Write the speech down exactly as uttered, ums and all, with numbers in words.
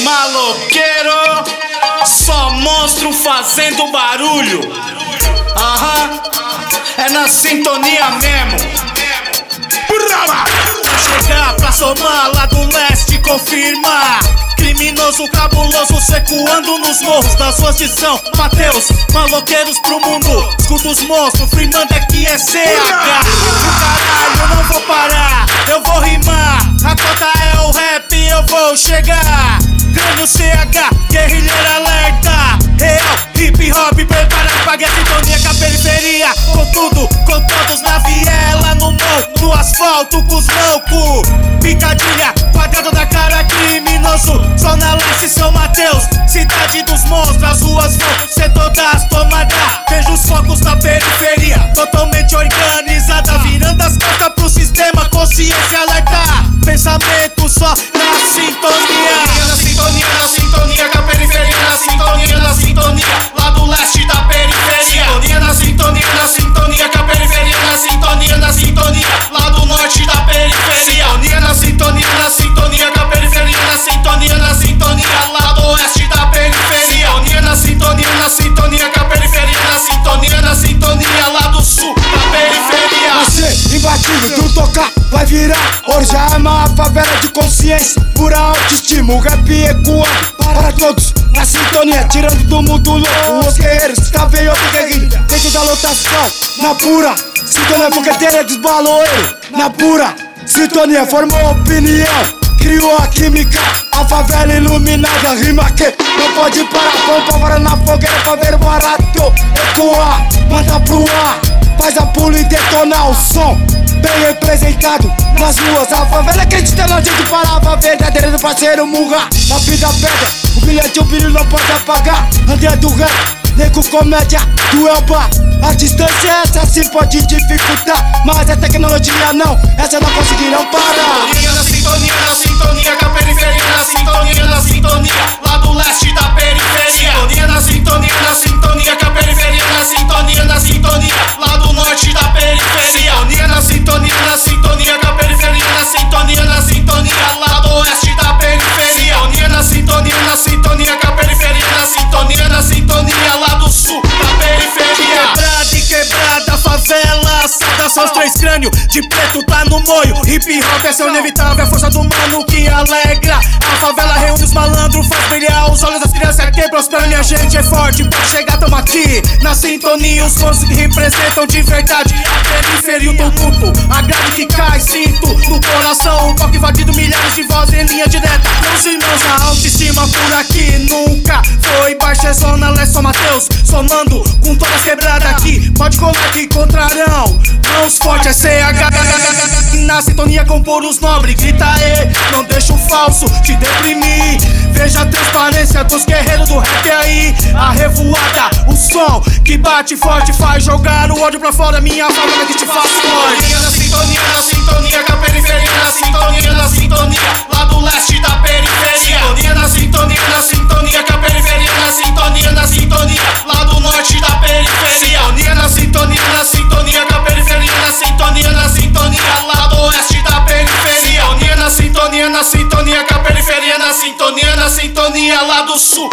maloqueiro, só monstro fazendo barulho. Aham, é na sintonia mesmo. Chegar pra somar lá do leste, confirmar. Criminoso, cabuloso, secuando nos morros das ruas de São Mateus. Maloqueiros pro mundo, escuta os monstros, Freemanda aqui é C H. O caralho, eu não vou parar, eu vou rimar. A cota é o rap, eu vou chegar. Grande C H, guerrilheiro alerta. Real, hip hop, prepara pra guerra, sintonia com a periferia. Com tudo, com todos na viela, no morro, no asfalto, com os loucos. Picadilha, quadrado da cara, criminoso. Zona Leste, São Mateus, cidade dos monstros. As ruas vão ser todas tomadas. Vejo os focos na periferia, totalmente organizada, virando as costas pro sistema, consciência alerta. Pensamento só na sintonia. Na sintonia, na sintonia com a periferia. Na sintonia, na sintonia, lá do leste da periferia. Sintonia, na sintonia, na sintonia com a periferia. Na sintonia, na sintonia, lá do norte da periferia. Sintonia, na sintonia, na sintonia com a periferia. Na sintonia, na sintonia, lá do oeste da periferia. Sintonia, na sintonia, na sintonia com a periferia. Na sintonia, na sintonia, lá do sul da periferia. Você, imbatível, tu tocar, vai virar. Hoje já é uma favela de consciência, pura autoestima, o rap ecoando para todos, na sintonia, tirando do mundo louco os guerreiros que tá vendo outro guerrilho dentro da lotação, na pura sintonia, fogueteira dos baloeiros, na pura sintonia, formou opinião, criou a química, a favela iluminada, rima que não pode parar, põe pólvora na fogueira pra ver o barato ecoar, manda pro ar, faz a pula e detonar o som, bem representado nas ruas. A favela acredita na gente, parava a verdadeira do parceiro murra. Na vida pega, o bilhete o brilho não pode apagar. André do rap, nego comédia do Elba. A distância essa sim pode dificultar, mas a tecnologia não, essa não conseguirão parar. Na sintonia, na sintonia com a periferia. Na sintonia, na sintonia, lá do leste da periferia. Sintonia, na sintonia, na sintonia com a periferia. Na sintonia, na sintonia, lá do norte da periferia. Sintonia, na sintonia, na sintonia com a periferia. Na sintonia, na sintonia, lá do oeste da periferia. Sintonia, na sintonia, na sintonia com a periferia. Na sintonia, na sintonia, lá do sul da periferia. Quebrada e quebrada, favela, saudação aos três crânios. De preto tá no moio, hip hop é seu inevitável, é a força do mano que alegra. A favela reúne os malandros, faz brilhar os olhos das crianças que prosperam. E a gente é forte, pode chegar, tamo aqui. Na sintonia, os sons que representam de verdade a periferia, o tumulto, a grade que cai, sinto no coração, o toque invadido, milhares de vozes em linha direta. Meus irmãos, a autoestima por aqui nunca foi baixa, é Zona Leste, São Mateus, somando com todas as quebradas aqui. Pode colar que encontrarão mãos fortes, é C H. Na sintonia compor os nobres, grita aí, não deixa o falso te deprimir. Veja a transparência dos guerreiros do rap aí. A revoada, o som que bate forte, faz jogar o ódio pra fora. Minha favela que te faz forte. Na sintonia, na sintonia com a periferia. Na sintonia, na sintonia, lá do leste da periferia. Sintonia, na sintonia, na sintonia com a periferia. Na sintonia, na sintonia, lá do norte da periferia. Sintonia, na sintonia, na sintonia com a periferia. Na sintonia, na sintonia, lá do oeste da periferia. Sintonia, na sintonia, na sintonia com a periferia. Na sintonia, na sintonia, lá do sul